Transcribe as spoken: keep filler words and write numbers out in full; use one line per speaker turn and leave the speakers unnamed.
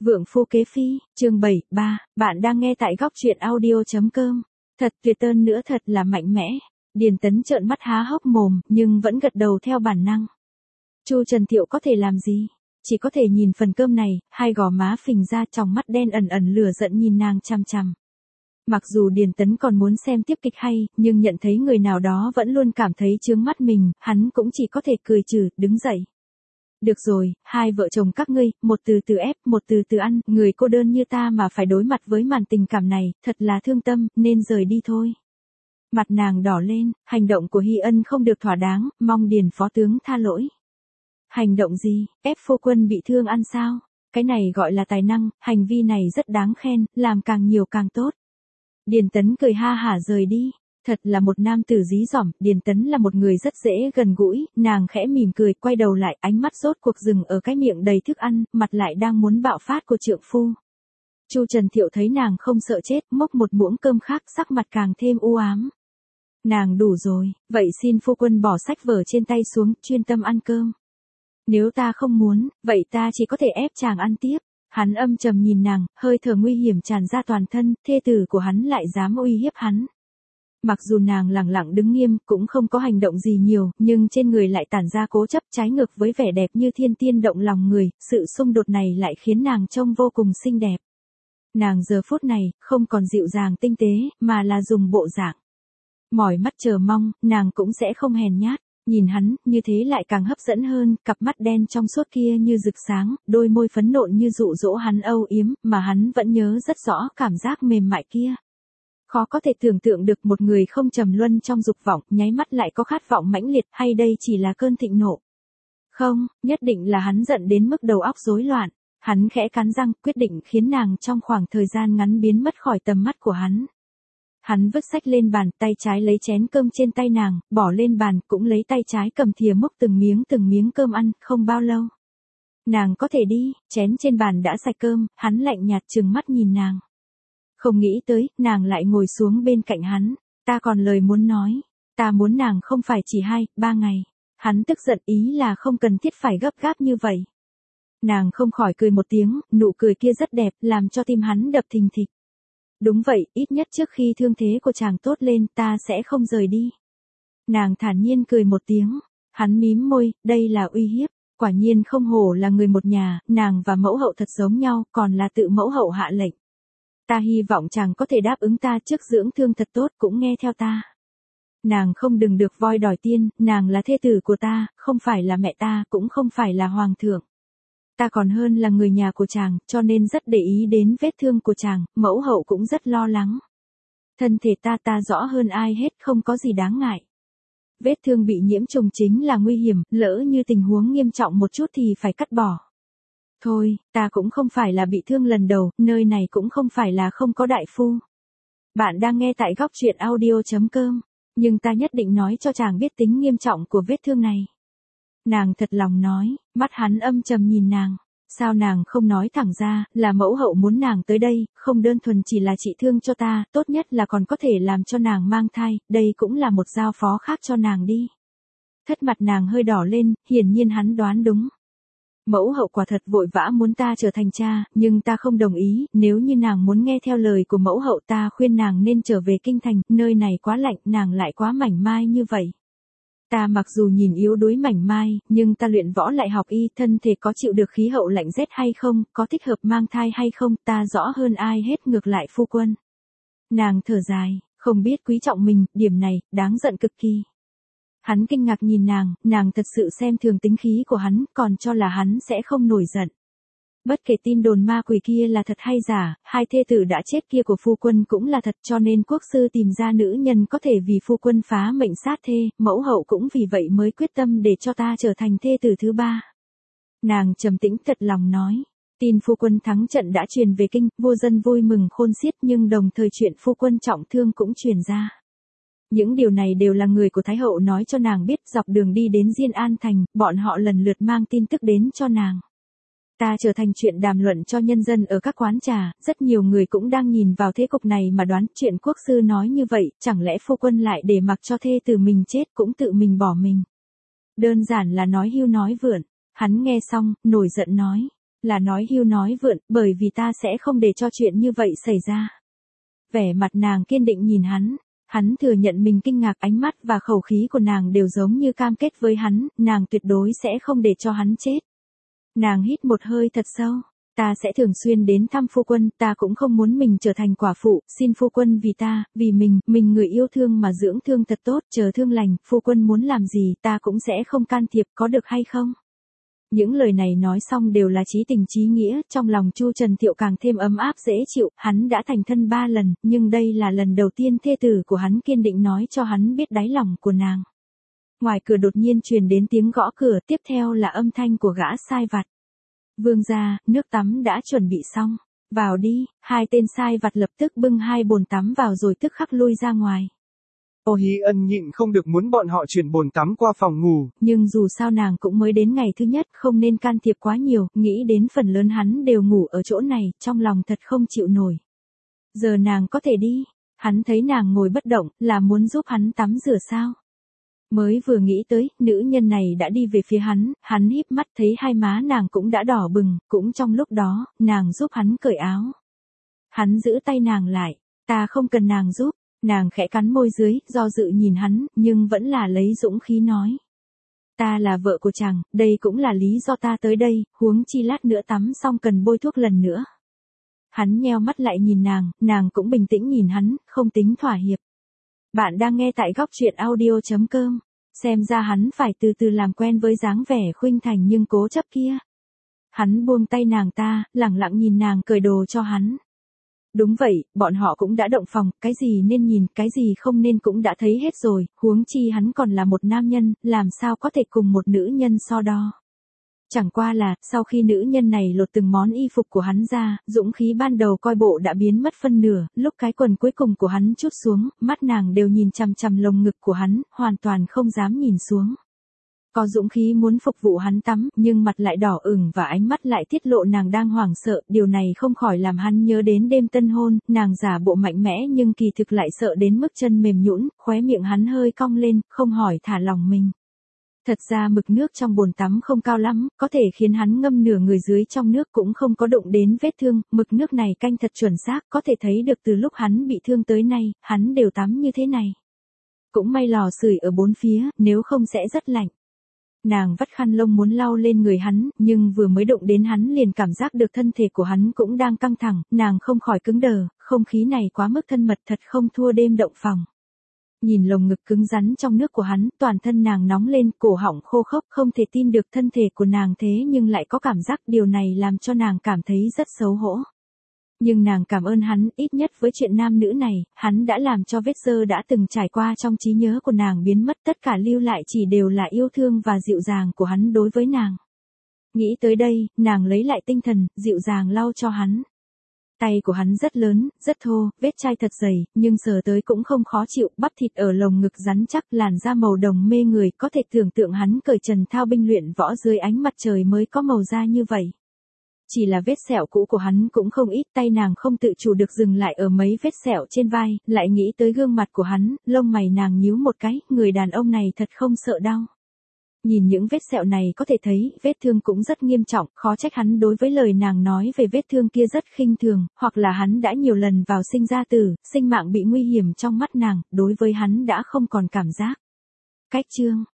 Vượng phu kế phi, chương bảy, ba, bạn đang nghe tại góc truyện audio.com. Thật tuyệt tơn nữa, thật là mạnh mẽ. Điền Tấn trợn mắt há hốc mồm, nhưng vẫn gật đầu theo bản năng. Chu Trần Thiệu có thể làm gì? Chỉ có thể nhìn phần cơm này, hai gò má phình ra, tròng mắt đen ẩn ẩn lửa giận nhìn nàng chằm chằm. Mặc dù Điền Tấn còn muốn xem tiếp kịch hay, nhưng nhận thấy người nào đó vẫn luôn cảm thấy chướng mắt mình, hắn cũng chỉ có thể cười trừ, đứng dậy. Được rồi, hai vợ chồng các ngươi, một từ từ ép, một từ từ ăn, người cô đơn như ta mà phải đối mặt với màn tình cảm này, thật là thương tâm, nên rời đi thôi. Mặt nàng đỏ lên, hành động của Hy Ân không được thỏa đáng, mong Điền phó tướng tha lỗi. Hành động gì, ép phu quân bị thương ăn sao? Cái này gọi là tài năng, hành vi này rất đáng khen, làm càng nhiều càng tốt. Điền Tấn cười ha hả rời đi. Thật là một nam tử dí dỏm, Điền Tấn là một người rất dễ gần gũi, nàng khẽ mỉm cười, quay đầu lại, ánh mắt rốt cuộc dừng ở cái miệng đầy thức ăn, mặt lại đang muốn bạo phát của trượng phu. Chu Trần Thiệu thấy nàng không sợ chết, múc một muỗng cơm khác, sắc mặt càng thêm u ám. Nàng đủ rồi, vậy xin phu quân bỏ sách vở trên tay xuống, chuyên tâm ăn cơm. Nếu ta không muốn, vậy ta chỉ có thể ép chàng ăn tiếp. Hắn âm trầm nhìn nàng, hơi thở nguy hiểm tràn ra toàn thân, thê tử của hắn lại dám uy hiếp hắn. Mặc dù nàng lẳng lặng đứng nghiêm, cũng không có hành động gì nhiều, nhưng trên người lại tản ra cố chấp, trái ngược với vẻ đẹp như thiên tiên động lòng người, sự xung đột này lại khiến nàng trông vô cùng xinh đẹp. Nàng giờ phút này, không còn dịu dàng tinh tế, mà là dùng bộ dạng mỏi mắt chờ mong, nàng cũng sẽ không hèn nhát. Nhìn hắn, như thế lại càng hấp dẫn hơn, cặp mắt đen trong suốt kia như rực sáng, đôi môi phấn nộn như dụ dỗ hắn âu yếm, mà hắn vẫn nhớ rất rõ cảm giác mềm mại kia. Khó có thể tưởng tượng được một người không trầm luân trong dục vọng, nháy mắt lại có khát vọng mãnh liệt, hay đây chỉ là cơn thịnh nộ. Không, nhất định là hắn giận đến mức đầu óc rối loạn. Hắn khẽ cắn răng, quyết định khiến nàng trong khoảng thời gian ngắn biến mất khỏi tầm mắt của hắn. Hắn vứt sách lên bàn, tay trái lấy chén cơm trên tay nàng, bỏ lên bàn, cũng lấy tay trái cầm thìa múc từng miếng từng miếng cơm ăn, không bao lâu. Nàng có thể đi, chén trên bàn đã sạch cơm, hắn lạnh nhạt trừng mắt nhìn nàng. Không nghĩ tới, nàng lại ngồi xuống bên cạnh hắn. Ta còn lời muốn nói. Ta muốn nàng không phải chỉ hai, ba ngày. Hắn tức giận, ý là không cần thiết phải gấp gáp như vậy. Nàng không khỏi cười một tiếng, nụ cười kia rất đẹp, làm cho tim hắn đập thình thịch. Đúng vậy, ít nhất trước khi thương thế của chàng tốt lên, ta sẽ không rời đi. Nàng thản nhiên cười một tiếng. Hắn mím môi, đây là uy hiếp. Quả nhiên không hổ là người một nhà, nàng và mẫu hậu thật giống nhau, còn là tự mẫu hậu hạ lệnh. Ta hy vọng chàng có thể đáp ứng ta trước dưỡng thương thật tốt, cũng nghe theo ta. Nàng không đừng được voi đòi tiên, nàng là thê tử của ta, không phải là mẹ ta, cũng không phải là hoàng thượng. Ta còn hơn là người nhà của chàng, cho nên rất để ý đến vết thương của chàng, mẫu hậu cũng rất lo lắng. Thân thể ta ta rõ hơn ai hết, không có gì đáng ngại. Vết thương bị nhiễm trùng chính là nguy hiểm, lỡ như tình huống nghiêm trọng một chút thì phải cắt bỏ. Thôi, ta cũng không phải là bị thương lần đầu, nơi này cũng không phải là không có đại phu. Bạn đang nghe tại góc truyện audio.com, nhưng ta nhất định nói cho chàng biết tính nghiêm trọng của vết thương này. Nàng thật lòng nói, mắt hắn âm trầm nhìn nàng. Sao nàng không nói thẳng ra, là mẫu hậu muốn nàng tới đây, không đơn thuần chỉ là trị thương cho ta, tốt nhất là còn có thể làm cho nàng mang thai, đây cũng là một giao phó khác cho nàng đi. Thất mặt nàng hơi đỏ lên, hiển nhiên hắn đoán đúng. Mẫu hậu quả thật vội vã muốn ta trở thành cha, nhưng ta không đồng ý, nếu như nàng muốn nghe theo lời của mẫu hậu ta khuyên nàng nên trở về kinh thành, nơi này quá lạnh, nàng lại quá mảnh mai như vậy. Ta mặc dù nhìn yếu đuối mảnh mai, nhưng ta luyện võ lại học y, thân thể có chịu được khí hậu lạnh rét hay không, có thích hợp mang thai hay không, ta rõ hơn ai hết, ngược lại phu quân. Nàng thở dài, không biết quý trọng mình, điểm này, đáng giận cực kỳ. Hắn kinh ngạc nhìn nàng, nàng thật sự xem thường tính khí của hắn, còn cho là hắn sẽ không nổi giận. Bất kể tin đồn ma quỷ kia là thật hay giả, hai thê tử đã chết kia của phu quân cũng là thật, cho nên quốc sư tìm ra nữ nhân có thể vì phu quân phá mệnh sát thê, mẫu hậu cũng vì vậy mới quyết tâm để cho ta trở thành thê tử thứ ba. Nàng trầm tĩnh thật lòng nói, tin phu quân thắng trận đã truyền về kinh, vua dân vui mừng khôn xiết, nhưng đồng thời chuyện phu quân trọng thương cũng truyền ra. Những điều này đều là người của Thái hậu nói cho nàng biết, dọc đường đi đến Diên An Thành, bọn họ lần lượt mang tin tức đến cho nàng. Ta trở thành chuyện đàm luận cho nhân dân ở các quán trà, rất nhiều người cũng đang nhìn vào thế cục này mà đoán chuyện quốc sư nói như vậy, chẳng lẽ phu quân lại để mặc cho thê tử mình chết cũng tự mình bỏ mình. Đơn giản là nói hưu nói vượn, hắn nghe xong, nổi giận nói. Là nói hưu nói vượn, bởi vì ta sẽ không để cho chuyện như vậy xảy ra. Vẻ mặt nàng kiên định nhìn hắn. Hắn thừa nhận mình kinh ngạc, ánh mắt và khẩu khí của nàng đều giống như cam kết với hắn, nàng tuyệt đối sẽ không để cho hắn chết. Nàng hít một hơi thật sâu. Ta sẽ thường xuyên đến thăm phu quân, ta cũng không muốn mình trở thành quả phụ, xin phu quân vì ta, vì mình, mình người yêu thương mà dưỡng thương thật tốt, chờ thương lành, phu quân muốn làm gì ta cũng sẽ không can thiệp, có được hay không? Những lời này nói xong đều là chí tình chí nghĩa, trong lòng Chu Trần Thiệu càng thêm ấm áp dễ chịu, hắn đã thành thân ba lần, nhưng đây là lần đầu tiên thê tử của hắn kiên định nói cho hắn biết đáy lòng của nàng. Ngoài cửa đột nhiên truyền đến tiếng gõ cửa, tiếp theo là âm thanh của gã sai vặt. Vương gia, nước tắm đã chuẩn bị xong, vào đi, hai tên sai vặt lập tức bưng hai bồn tắm vào rồi tức khắc lui ra ngoài.
Tô Hí Ân nhịn không được muốn bọn họ chuyển bồn tắm qua phòng ngủ.
Nhưng dù sao nàng cũng mới đến ngày thứ nhất, không nên can thiệp quá nhiều, nghĩ đến phần lớn hắn đều ngủ ở chỗ này, trong lòng thật không chịu nổi. Giờ nàng có thể đi, hắn thấy nàng ngồi bất động, là muốn giúp hắn tắm rửa sao? Mới vừa nghĩ tới, nữ nhân này đã đi về phía hắn, hắn híp mắt thấy hai má nàng cũng đã đỏ bừng, cũng trong lúc đó, nàng giúp hắn cởi áo. Hắn giữ tay nàng lại, ta không cần nàng giúp, nàng khẽ cắn môi dưới, do dự nhìn hắn, nhưng vẫn là lấy dũng khí nói. Ta là vợ của chàng, đây cũng là lý do ta tới đây, huống chi lát nữa tắm xong cần bôi thuốc lần nữa. Hắn nheo mắt lại nhìn nàng, nàng cũng bình tĩnh nhìn hắn, không tính thỏa hiệp. Bạn đang nghe tại góc truyện audio chấm com. Xem ra hắn phải từ từ làm quen với dáng vẻ khuynh thành nhưng cố chấp kia. Hắn buông tay nàng ta, lẳng lặng nhìn nàng cởi đồ cho hắn. Đúng vậy, bọn họ cũng đã động phòng, cái gì nên nhìn, cái gì không nên cũng đã thấy hết rồi, huống chi hắn còn là một nam nhân, làm sao có thể cùng một nữ nhân so đo. Chẳng qua là, sau khi nữ nhân này lột từng món y phục của hắn ra, dũng khí ban đầu coi bộ đã biến mất phân nửa, lúc cái quần cuối cùng của hắn trút xuống, mắt nàng đều nhìn chằm chằm lồng ngực của hắn, hoàn toàn không dám nhìn xuống. Có dũng khí muốn phục vụ hắn tắm, nhưng mặt lại đỏ ửng và ánh mắt lại tiết lộ nàng đang hoảng sợ, điều này không khỏi làm hắn nhớ đến đêm tân hôn, nàng giả bộ mạnh mẽ nhưng kỳ thực lại sợ đến mức chân mềm nhũn, khóe miệng hắn hơi cong lên, không hỏi thả lòng mình. Thật ra mực nước trong bồn tắm không cao lắm, có thể khiến hắn ngâm nửa người dưới trong nước cũng không có đụng đến vết thương, mực nước này canh thật chuẩn xác, có thể thấy được từ lúc hắn bị thương tới nay, hắn đều tắm như thế này. Cũng may lò sưởi ở bốn phía, nếu không sẽ rất lạnh. Nàng vắt khăn lông muốn lau lên người hắn, nhưng vừa mới đụng đến hắn liền cảm giác được thân thể của hắn cũng đang căng thẳng, nàng không khỏi cứng đờ, không khí này quá mức thân mật thật không thua đêm động phòng. Nhìn lồng ngực cứng rắn trong nước của hắn, toàn thân nàng nóng lên, cổ họng khô khốc, không thể tin được thân thể của nàng thế nhưng lại có cảm giác điều này làm cho nàng cảm thấy rất xấu hổ. Nhưng nàng cảm ơn hắn, ít nhất với chuyện nam nữ này, hắn đã làm cho vết dơ đã từng trải qua trong trí nhớ của nàng biến mất, tất cả lưu lại chỉ đều là yêu thương và dịu dàng của hắn đối với nàng. Nghĩ tới đây, nàng lấy lại tinh thần, dịu dàng lau cho hắn. Tay của hắn rất lớn, rất thô, vết chai thật dày, nhưng sờ tới cũng không khó chịu, bắp thịt ở lồng ngực rắn chắc, làn da màu đồng mê người, có thể tưởng tượng hắn cởi trần thao binh luyện võ dưới ánh mặt trời mới có màu da như vậy. Chỉ là vết sẹo cũ của hắn cũng không ít, tay nàng không tự chủ được dừng lại ở mấy vết sẹo trên vai, lại nghĩ tới gương mặt của hắn, lông mày nàng nhíu một cái, người đàn ông này thật không sợ đau. Nhìn những vết sẹo này có thể thấy, vết thương cũng rất nghiêm trọng, khó trách hắn đối với lời nàng nói về vết thương kia rất khinh thường, hoặc là hắn đã nhiều lần vào sinh ra tử, sinh mạng bị nguy hiểm trong mắt nàng, đối với hắn đã không còn cảm giác. Cách chương